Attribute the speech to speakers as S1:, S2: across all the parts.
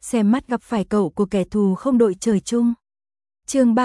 S1: xem mắt gặp phải cậu của kẻ thù không đội trời chung. Chương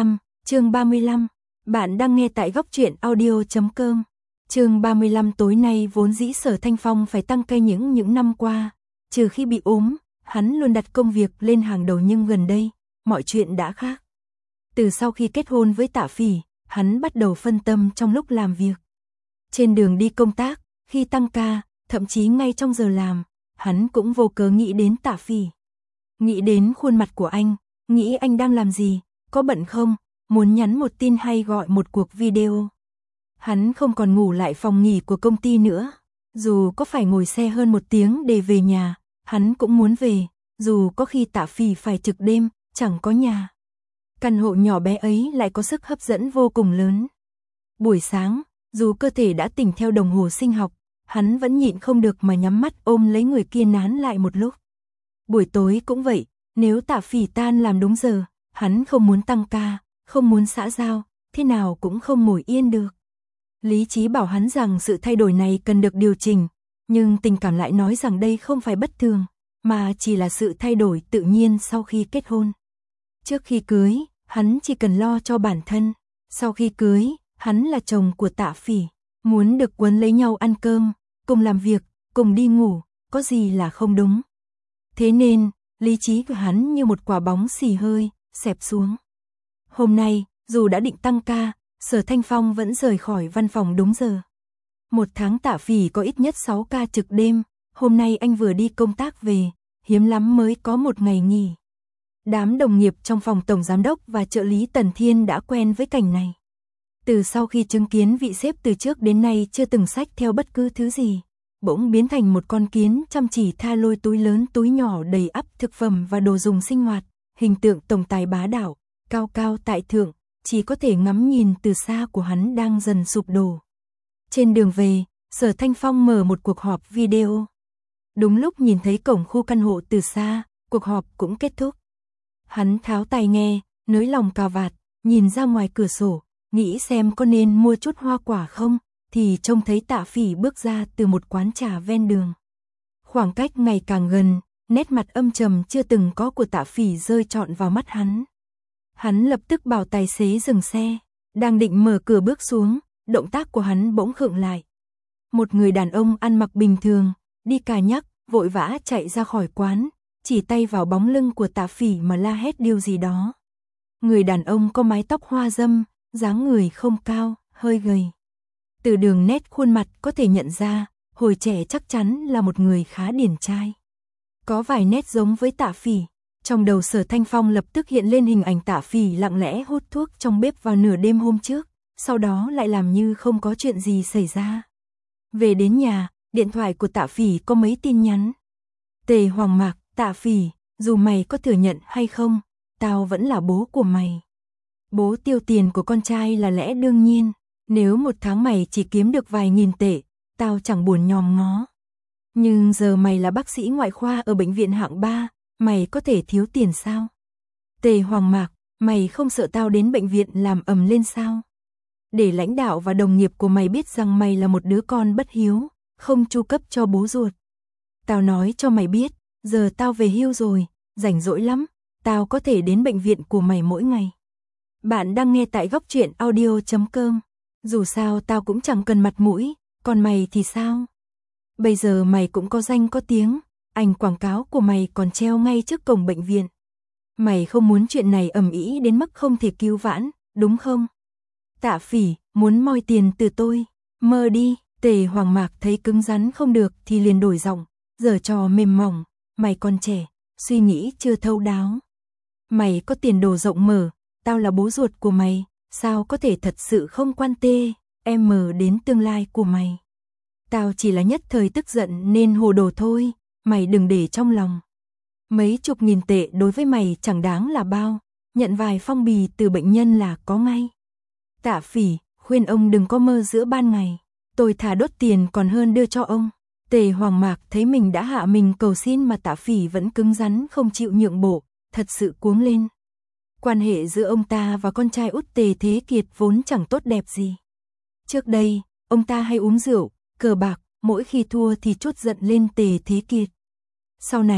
S1: 35, bạn đang nghe tại góc truyện audio.com. Chương 35 tối nay vốn dĩ Sở Thanh Phong phải tăng cây những năm qua, trừ khi bị ốm, hắn luôn đặt công việc lên hàng đầu nhưng gần đây, mọi chuyện đã khác. Từ sau khi kết hôn với Tạ Phỉ, hắn bắt đầu phân tâm trong lúc làm việc. Trên đường đi công tác, khi tăng ca, thậm chí ngay trong giờ làm, hắn cũng vô cớ nghĩ đến Tạ Phỉ. Nghĩ đến khuôn mặt của anh, nghĩ anh đang làm gì, có bận không, muốn nhắn một tin hay gọi một cuộc video. Hắn không còn ngủ lại phòng nghỉ của công ty nữa. Dù có phải ngồi xe hơn 1 tiếng để về nhà, hắn cũng muốn về, dù có khi Tạ Phỉ phải trực đêm, chẳng có nhà. Căn hộ nhỏ bé ấy lại có sức hấp dẫn vô cùng lớn. Buổi sáng, dù cơ thể đã tỉnh theo đồng hồ sinh học, hắn vẫn nhịn không được mà nhắm mắt ôm lấy người kia nán lại một lúc. Buổi tối cũng vậy, nếu Tạ Phỉ tan làm đúng giờ, hắn không muốn tăng ca, không muốn xã giao, thế nào cũng không ngồi yên được. Lý trí bảo hắn rằng sự thay đổi này cần được điều chỉnh, nhưng tình cảm lại nói rằng đây không phải bất thường, mà chỉ là sự thay đổi tự nhiên sau khi kết hôn. Trước khi cưới, hắn chỉ cần lo cho bản thân, sau khi cưới, hắn là chồng của Tạ Phỉ, muốn được quấn lấy nhau ăn cơm, cùng làm việc, cùng đi ngủ, có gì là không đúng. Thế nên, lý trí của hắn như một quả bóng xì hơi, xẹp xuống. Hôm nay, dù đã định tăng ca, Sở Thanh Phong vẫn rời khỏi văn phòng đúng giờ. Một tháng Tạ Phỉ có ít nhất 6 ca trực đêm, hôm nay anh vừa đi công tác về, hiếm lắm mới có một ngày nghỉ. Đám đồng nghiệp trong phòng tổng giám đốc và trợ lý Tần Thiên đã quen với cảnh này. Từ sau khi chứng kiến vị sếp từ trước đến nay chưa từng xách theo bất cứ thứ gì, bỗng biến thành một con kiến chăm chỉ tha lôi túi lớn túi nhỏ đầy ắp thực phẩm và đồ dùng sinh hoạt, hình tượng tổng tài bá đạo, cao cao tại thượng, chỉ có thể ngắm nhìn từ xa của hắn đang dần sụp đổ. Trên đường về, Sở Thanh Phong mở một cuộc họp video. Đúng lúc nhìn thấy cổng khu căn hộ từ xa, cuộc họp cũng kết thúc. Hắn tháo tai nghe, nới lòng cà vạt, nhìn ra ngoài cửa sổ, nghĩ xem có nên mua chút hoa quả không, thì trông thấy Tạ Phỉ bước ra từ một quán trà ven đường. Khoảng cách ngày càng gần, nét mặt âm trầm chưa từng có của Tạ Phỉ rơi trọn vào mắt hắn. Hắn lập tức bảo tài xế dừng xe, đang định mở cửa bước xuống, động tác của hắn bỗng khựng lại. Một người đàn ông ăn mặc bình thường, đi cà nhắc, vội vã chạy ra khỏi quán, chỉ tay vào bóng lưng của Tạ Phỉ mà la hét điều gì đó. Người đàn ông có mái tóc hoa râm, dáng người không cao, hơi gầy. Từ đường nét khuôn mặt có thể nhận ra, hồi trẻ chắc chắn là một người khá điển trai. Có vài nét giống với Tạ Phỉ. Trong đầu Sở Thanh Phong lập tức hiện lên hình ảnh Tạ Phỉ lặng lẽ hút thuốc trong bếp vào nửa đêm hôm trước, sau đó lại làm như không có chuyện gì xảy ra. Về đến nhà, điện thoại của Tạ Phỉ có mấy tin nhắn. Tề Hoàng Mạc, Tạ Phỉ, dù mày có thừa nhận hay không, tao vẫn là bố của mày. Bố tiêu tiền của con trai là lẽ đương nhiên, nếu một tháng mày chỉ kiếm được vài nghìn tệ, tao chẳng buồn nhòm ngó. Nhưng giờ mày là bác sĩ ngoại khoa ở bệnh viện hạng 3, mày có thể thiếu tiền sao? Tề Hoàng Mạc, mày không sợ tao đến bệnh viện làm ầm lên sao? Để lãnh đạo và đồng nghiệp của mày biết rằng mày là một đứa con bất hiếu, không chu cấp cho bố ruột. Tao nói cho mày biết, giờ tao về hưu rồi, rảnh rỗi lắm, tao có thể đến bệnh viện của mày mỗi ngày. Bạn đang nghe tại góc truyện audio.com. Dù sao tao cũng chẳng cần mặt mũi, còn mày thì sao? Bây giờ mày cũng có danh có tiếng, ảnh quảng cáo của mày còn treo ngay trước cổng bệnh viện. Mày không muốn chuyện này ầm ĩ đến mức không thể cứu vãn, đúng không? Tạ Phỉ, muốn moi tiền từ tôi, mơ đi. Tề Hoàng Mạc thấy cứng rắn không được thì liền đổi giọng, giở trò mềm mỏng, mày còn trẻ, suy nghĩ chưa thấu đáo. Mày có tiền đồ rộng mở, tao là bố ruột của mày, sao có thể thật sự không quan em đến tương lai của mày. Tao chỉ là nhất thời tức giận nên hồ đồ thôi, mày đừng để trong lòng. Mấy chục nghìn tệ đối với mày chẳng đáng là bao, nhận vài phong bì từ bệnh nhân là có ngay. Tạ Phỉ, khuyên ông đừng có mơ giữa ban ngày, tôi thà đốt tiền còn hơn đưa cho ông. Tề Hoàng Mạc thấy mình đã hạ mình cầu xin mà Tạ Phỉ vẫn cứng rắn không chịu nhượng bộ, thật sự cuống lên. Quan hệ giữa ông ta và con trai út Tề Thế Kiệt vốn chẳng tốt đẹp gì. Trước đây, ông ta hay uống rượu, cờ bạc, mỗi khi thua thì trút giận lên Tề Thế Kiệt. Sau này,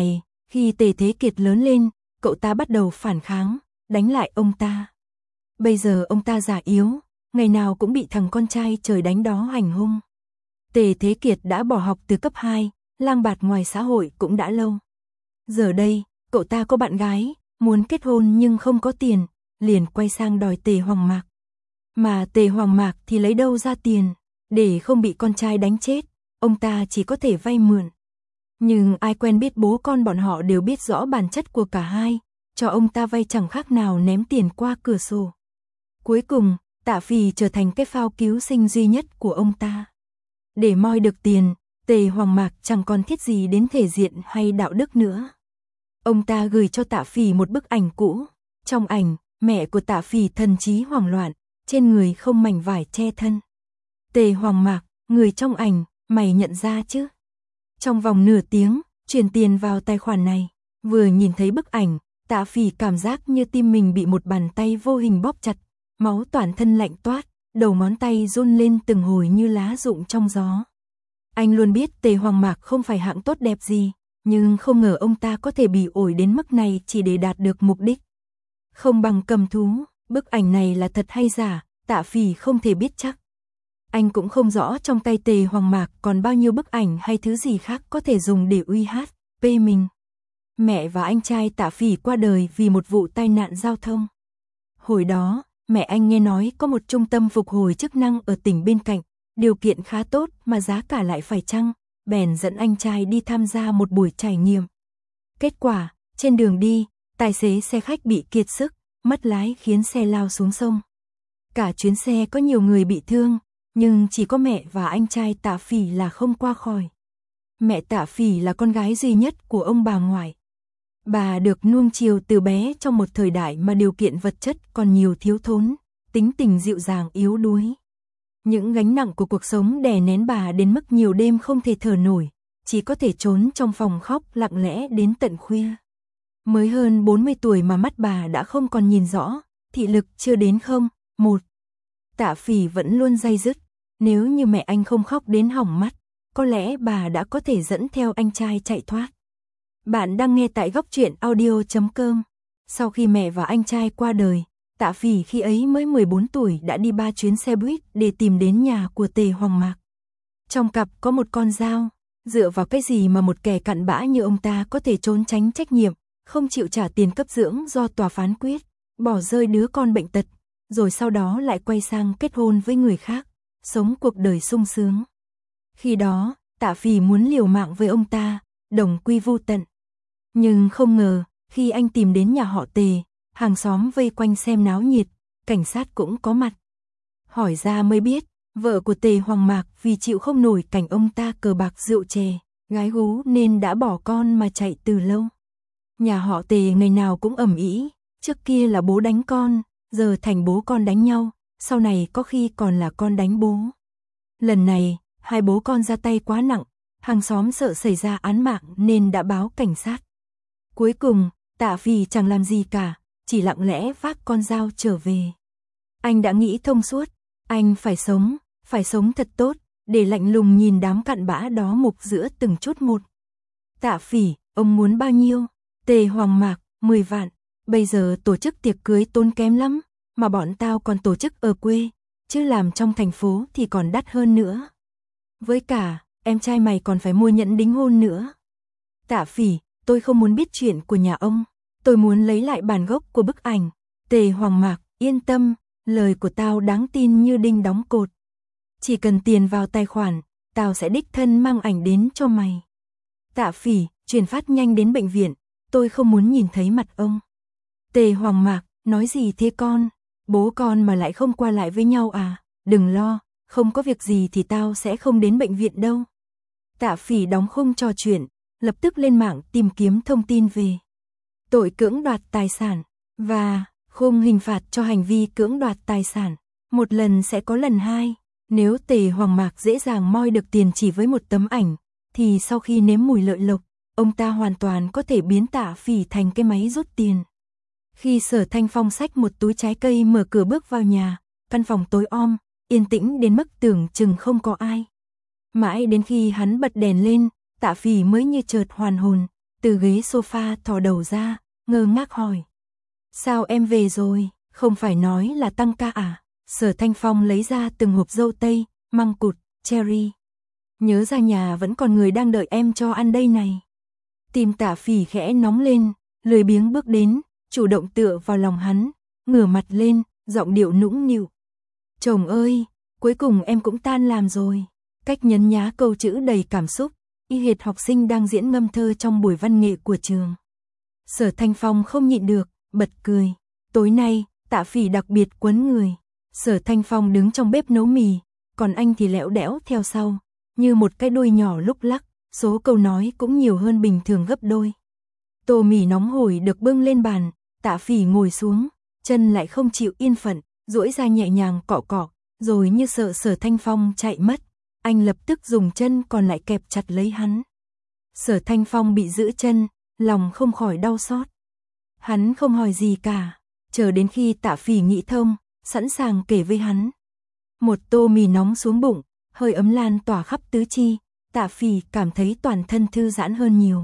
S1: Khi Tề Thế Kiệt lớn lên, cậu ta bắt đầu phản kháng, đánh lại ông ta. Bây giờ ông ta già yếu, ngày nào cũng bị thằng con trai trời đánh đó hành hung. Tề Thế Kiệt đã bỏ học từ cấp 2, lang bạt ngoài xã hội cũng đã lâu. Giờ đây, cậu ta có bạn gái, muốn kết hôn nhưng không có tiền, liền quay sang đòi Tề Hoàng Mạc. Mà Tề Hoàng Mạc thì lấy đâu ra tiền, để không bị con trai đánh chết, ông ta chỉ có thể vay mượn. Nhưng ai quen biết bố con bọn họ đều biết rõ bản chất của cả hai, cho ông ta vay chẳng khác nào ném tiền qua cửa sổ. Cuối cùng, Tạ Phì trở thành cái phao cứu sinh duy nhất của ông ta. Để moi được tiền, Tề Hoàng Mạc chẳng còn thiết gì đến thể diện hay đạo đức nữa. Ông ta gửi cho Tạ Phì một bức ảnh cũ. Trong ảnh, mẹ của Tạ Phì thần trí hoảng loạn, trên người không mảnh vải che thân. Tề Hoàng Mạc, người trong ảnh, mày nhận ra chứ? Trong vòng nửa tiếng, chuyển tiền vào tài khoản này. Vừa nhìn thấy bức ảnh, Tạ Phì cảm giác như tim mình bị một bàn tay vô hình bóp chặt, máu toàn thân lạnh toát, đầu ngón tay run lên từng hồi như lá rụng trong gió. Anh luôn biết Tề Hoàng Mạc không phải hạng tốt đẹp gì, nhưng không ngờ ông ta có thể bị ổi đến mức này chỉ để đạt được mục đích. Không bằng cầm thú, bức ảnh này là thật hay giả, Tạ Phì không thể biết chắc. Anh cũng không rõ trong tay Tề Hoàng Mạc còn bao nhiêu bức ảnh hay thứ gì khác có thể dùng để uy hiếp mình. Mẹ và anh trai Tạ Phì qua đời vì một vụ tai nạn giao thông. Hồi đó, mẹ anh nghe nói có một trung tâm phục hồi chức năng ở tỉnh bên cạnh, điều kiện khá tốt mà giá cả lại phải chăng, bèn dẫn anh trai đi tham gia một buổi trải nghiệm. Kết quả, trên đường đi, tài xế xe khách bị kiệt sức, mất lái khiến xe lao xuống sông. Cả chuyến xe có nhiều người bị thương, nhưng chỉ có mẹ và anh trai Tạ Phì là không qua khỏi. Mẹ Tạ Phì là con gái duy nhất của ông bà ngoại. Bà được nuông chiều từ bé trong một thời đại mà điều kiện vật chất còn nhiều thiếu thốn, tính tình dịu dàng yếu đuối. Những gánh nặng của cuộc sống đè nén bà đến mức nhiều đêm không thể thở nổi, chỉ có thể trốn trong phòng khóc lặng lẽ đến tận khuya. Mới hơn 40 tuổi mà mắt bà đã không còn nhìn rõ, thị lực chưa đến 1. Tạ Phì vẫn luôn day dứt, nếu như mẹ anh không khóc đến hỏng mắt, có lẽ bà đã có thể dẫn theo anh trai chạy thoát. Bạn đang nghe tại góc truyện audio.com. Sau khi mẹ và anh trai qua đời, Tạ Phì khi ấy mới 14 tuổi đã đi 3 chuyến xe buýt để tìm đến nhà của Tề Hoàng Mạc. Trong cặp có một con dao, dựa vào cái gì mà một kẻ cặn bã như ông ta có thể trốn tránh trách nhiệm, không chịu trả tiền cấp dưỡng do tòa phán quyết, bỏ rơi đứa con bệnh tật, rồi sau đó lại quay sang kết hôn với người khác, sống cuộc đời sung sướng. Khi đó, Tạ Phì muốn liều mạng với ông ta, đồng quy vu tận. Nhưng không ngờ, khi anh tìm đến nhà họ Tề, hàng xóm vây quanh xem náo nhiệt, cảnh sát cũng có mặt. Hỏi ra mới biết, vợ của Tề Hoàng Mạc vì chịu không nổi cảnh ông ta cờ bạc rượu chè, gái gú nên đã bỏ con mà chạy từ lâu. Nhà họ Tề ngày nào cũng ầm ĩ, trước kia là bố đánh con, giờ thành bố con đánh nhau, sau này có khi còn là con đánh bố. Lần này, hai bố con ra tay quá nặng, hàng xóm sợ xảy ra án mạng nên đã báo cảnh sát. Cuối cùng, Tạ Phì chẳng làm gì cả, chỉ lặng lẽ vác con dao trở về. Anh đã nghĩ thông suốt, anh phải sống thật tốt, để lạnh lùng nhìn đám cặn bã đó mục giữa từng chút một. Tạ Phì, ông muốn bao nhiêu? Tề Hoàng Mạc, 10 vạn, bây giờ tổ chức tiệc cưới tốn kém lắm, mà bọn tao còn tổ chức ở quê, chứ làm trong thành phố thì còn đắt hơn nữa. Với cả, em trai mày còn phải mua nhẫn đính hôn nữa. Tạ Phì, tôi không muốn biết chuyện của nhà ông, tôi muốn lấy lại bản gốc của bức ảnh. Tề Hoàng Mạc, yên tâm, lời của tao đáng tin như đinh đóng cột. Chỉ cần tiền vào tài khoản, tao sẽ đích thân mang ảnh đến cho mày. Tạ Phì, chuyển phát nhanh đến bệnh viện, tôi không muốn nhìn thấy mặt ông. Tề Hoàng Mạc, nói gì thế con? Bố con mà lại không qua lại với nhau à? Đừng lo, không có việc gì thì tao sẽ không đến bệnh viện đâu. Tạ Phì đóng khung trò chuyện, lập tức lên mạng tìm kiếm thông tin về tội cưỡng đoạt tài sản và khung hình phạt cho hành vi cưỡng đoạt tài sản. Một lần sẽ có lần hai. Nếu Tề Hoàng Mạc dễ dàng moi được tiền chỉ với một tấm ảnh, thì sau khi nếm mùi lợi lộc, ông ta hoàn toàn có thể biến Tạ Phì thành cái máy rút tiền. Khi Sở Thanh Phong xách một túi trái cây mở cửa bước vào nhà, căn phòng tối om, yên tĩnh đến mức tưởng chừng không có ai. Mãi đến khi hắn bật đèn lên, Tạ Phì mới như chợt hoàn hồn, từ ghế sofa thò đầu ra, ngơ ngác hỏi. Sao em về rồi, không phải nói là tăng ca à? Sở Thanh Phong lấy ra từng hộp dâu tây, măng cụt, cherry. Nhớ ra nhà vẫn còn người đang đợi em cho ăn đây này. Tim Tạ Phỉ khẽ nóng lên, lười biếng bước đến, chủ động tựa vào lòng hắn, ngửa mặt lên, giọng điệu nũng nịu. Chồng ơi, cuối cùng em cũng tan làm rồi. Cách nhấn nhá câu chữ đầy cảm xúc, y hệt học sinh đang diễn ngâm thơ trong buổi văn nghệ của trường. Sở Thanh Phong không nhịn được, bật cười. Tối nay, Tạ Phỉ đặc biệt quấn người. Sở Thanh Phong đứng trong bếp nấu mì, còn anh thì lẽo đẽo theo sau, như một cái đuôi nhỏ lúc lắc, số câu nói cũng nhiều hơn bình thường gấp đôi. Tô mì nóng hổi được bưng lên bàn, Tạ Phỉ ngồi xuống, chân lại không chịu yên phận, duỗi ra nhẹ nhàng cọ cọ, rồi như sợ Sở Thanh Phong chạy mất, anh lập tức dùng chân còn lại kẹp chặt lấy hắn. Sở Thanh Phong bị giữ chân, lòng không khỏi đau xót. Hắn không hỏi gì cả, chờ đến khi Tạ Phỉ nghĩ thông, sẵn sàng kể với hắn. Một tô mì nóng xuống bụng, hơi ấm lan tỏa khắp tứ chi, Tạ Phỉ cảm thấy toàn thân thư giãn hơn nhiều.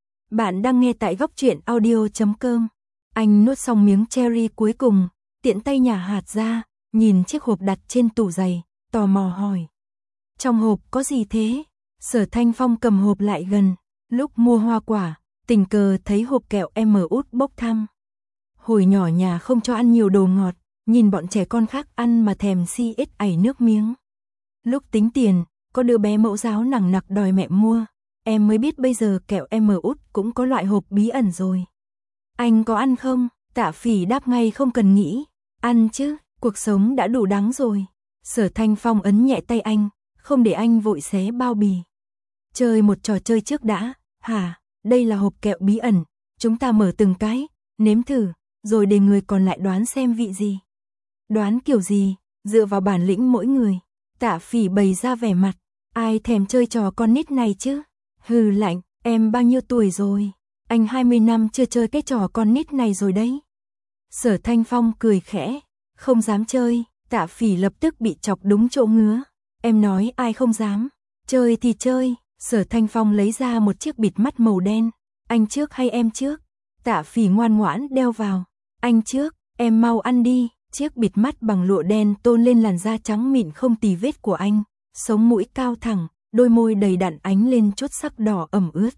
S1: Bạn đang nghe tại góc truyện audio.com. Anh nuốt xong miếng cherry cuối cùng, tiện tay nhả hạt ra, nhìn chiếc hộp đặt trên tủ giày, tò mò hỏi. Trong hộp có gì thế? Sở Thanh Phong cầm hộp lại gần, lúc mua hoa quả, tình cờ thấy hộp kẹo út bốc thăm. Hồi nhỏ nhà không cho ăn nhiều đồ ngọt, nhìn bọn trẻ con khác ăn mà thèm si ếch ảy nước miếng. Lúc tính tiền, có đứa bé mẫu giáo nằng nặc đòi mẹ mua, em mới biết bây giờ kẹo út cũng có loại hộp bí ẩn rồi. Anh có ăn không? Tạ Phỉ đáp ngay không cần nghĩ. Ăn chứ, cuộc sống đã đủ đắng rồi. Sở Thanh Phong ấn nhẹ tay anh, không để anh vội xé bao bì. Chơi một trò chơi trước đã. Hả, đây là hộp kẹo bí ẩn, chúng ta mở từng cái, nếm thử, rồi để người còn lại đoán xem vị gì. Đoán kiểu gì, dựa vào bản lĩnh mỗi người. Tạ Phỉ bày ra vẻ mặt, ai thèm chơi trò con nít này chứ? Hừ lạnh, em bao nhiêu tuổi rồi? Anh 20 năm chưa chơi cái trò con nít này rồi đấy. Sở Thanh Phong cười khẽ, không dám chơi. Tạ Phỉ lập tức bị chọc đúng chỗ ngứa. Em nói ai không dám? Chơi thì chơi. Sở Thanh Phong lấy ra một chiếc bịt mắt màu đen. Anh trước hay em trước? Tạ Phỉ ngoan ngoãn đeo vào. Anh trước, em mau ăn đi. Chiếc bịt mắt bằng lụa đen tôn lên làn da trắng mịn không tì vết của anh. Sống mũi cao thẳng, đôi môi đầy đặn ánh lên chút sắc đỏ ẩm ướt.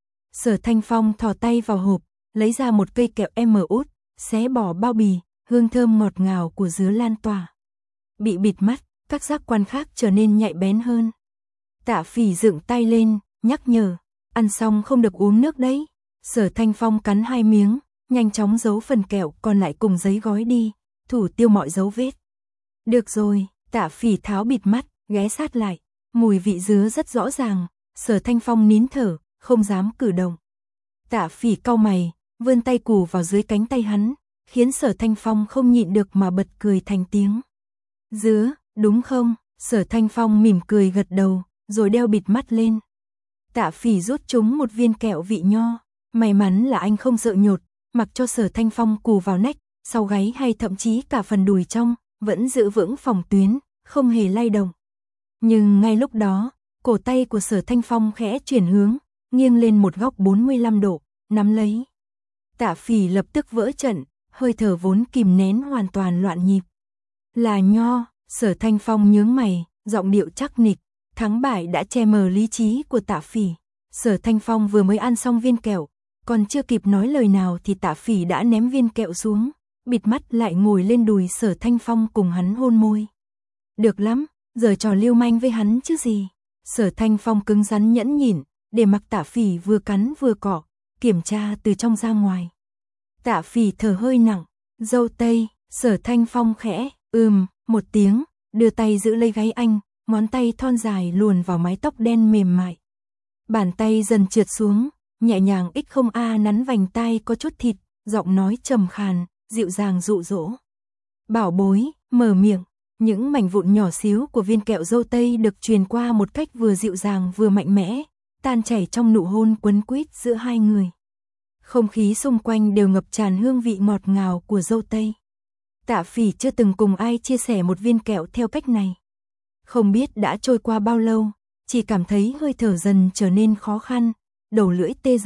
S1: Sở Thanh Phong thò tay vào hộp, lấy ra một cây kẹo út, xé bỏ bao bì, hương thơm ngọt ngào của dứa lan tỏa. Bị bịt mắt, các giác quan khác trở nên nhạy bén hơn. Tạ Phỉ dựng tay lên, nhắc nhở, ăn xong không được uống nước đấy. Sở Thanh Phong cắn 2 miếng, nhanh chóng giấu phần kẹo còn lại cùng giấy gói đi, thủ tiêu mọi dấu vết. Được rồi, Tạ Phỉ tháo bịt mắt, ghé sát lại, mùi vị dứa rất rõ ràng. Sở Thanh Phong nín thở, không dám cử động. Tạ Phỉ cau mày, vươn tay cù vào dưới cánh tay hắn, khiến Sở Thanh Phong không nhịn được mà bật cười thành tiếng. Dứa, đúng không? Sở Thanh Phong mỉm cười gật đầu, rồi đeo bịt mắt lên. Tạ Phỉ rút trúng một viên kẹo vị nho. May mắn là anh không sợ nhột, mặc cho Sở Thanh Phong cù vào nách, sau gáy hay thậm chí cả phần đùi trong, vẫn giữ vững phòng tuyến, không hề lay động. Nhưng ngay lúc đó, cổ tay của Sở Thanh Phong khẽ chuyển hướng, nghiêng lên một góc 45 độ, nắm lấy. Tạ Phỉ lập tức vỡ trận, hơi thở vốn kìm nén hoàn toàn loạn nhịp. Là nho, Sở Thanh Phong nhướng mày, giọng điệu chắc nịch, thắng bại đã che mờ lý trí của Tạ Phỉ. Sở Thanh Phong vừa mới ăn xong viên kẹo, còn chưa kịp nói lời nào thì Tạ Phỉ đã ném viên kẹo xuống, bịt mắt lại ngồi lên đùi Sở Thanh Phong cùng hắn hôn môi. Được lắm, giờ trò lưu manh với hắn chứ gì. Sở Thanh Phong cứng rắn nhẫn nhịn, để mặc Tạ Phỉ vừa cắn vừa cọ, kiểm tra từ trong ra ngoài. Tạ Phỉ thở hơi nặng, dâu tây. Sở Thanh Phong khẽ, một tiếng, đưa tay giữ lấy gáy anh, ngón tay thon dài luồn vào mái tóc đen mềm mại. Bàn tay dần trượt xuống, nhẹ nhàng nắn vành tai có chút thịt, giọng nói trầm khàn, dịu dàng dụ dỗ. Bảo bối, mở miệng. Những mảnh vụn nhỏ xíu của viên kẹo dâu tây được truyền qua một cách vừa dịu dàng vừa mạnh mẽ, tan chảy trong nụ hôn quấn quýt giữa hai người. Không khí xung quanh đều ngập tràn hương vị ngọt ngào của dâu tây. Tạ Phỉ chưa từng cùng ai chia sẻ một viên kẹo theo cách này. Không biết đã trôi qua bao lâu, chỉ cảm thấy hơi thở dần trở nên khó khăn, đầu lưỡi tê dần,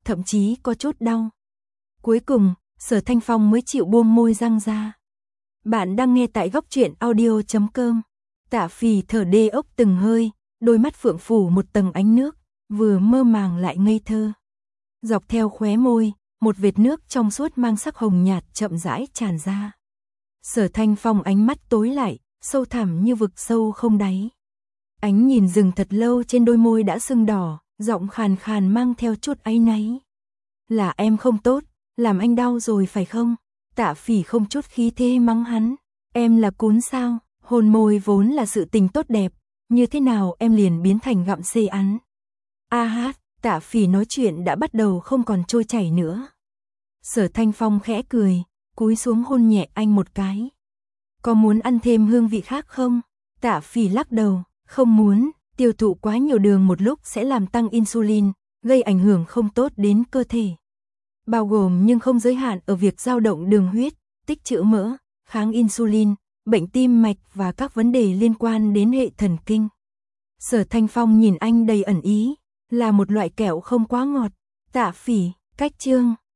S1: thậm chí có chút đau. Cuối cùng, Sở Thanh Phong mới chịu buông môi răng ra. Bạn đang nghe tại góc truyện audio.com. Tạ Phỉ thở đê ốc từng hơi, đôi mắt phượng phủ một tầng ánh nước, vừa mơ màng lại ngây thơ. Dọc theo khóe môi, một vệt nước trong suốt mang sắc hồng nhạt chậm rãi tràn ra. Sở Thanh Phong ánh mắt tối lại, sâu thẳm như vực sâu không đáy. Ánh nhìn dừng thật lâu trên đôi môi đã sưng đỏ, giọng khàn khàn mang theo chút áy náy. Là em không tốt, làm anh đau rồi phải không? Tạ Phỉ không chút khí thế mắng hắn. Em là cún sao? Hôn môi vốn là sự tình tốt đẹp, như thế nào em liền biến thành gặm xê ăn? A hát, Tạ Phỉ nói chuyện đã bắt đầu không còn trôi chảy nữa. Sở Thanh Phong khẽ cười, cúi xuống hôn nhẹ anh một cái. Có muốn ăn thêm hương vị khác không? Tạ Phỉ lắc đầu, không muốn, tiêu thụ quá nhiều đường một lúc sẽ làm tăng insulin, gây ảnh hưởng không tốt đến cơ thể. Bao gồm nhưng không giới hạn ở việc dao động đường huyết, tích trữ mỡ, kháng insulin, bệnh tim mạch và các vấn đề liên quan đến hệ thần kinh. Sở Thanh Phong nhìn anh đầy ẩn ý, là một loại kẹo không quá ngọt. Tạ Phỉ, cách chương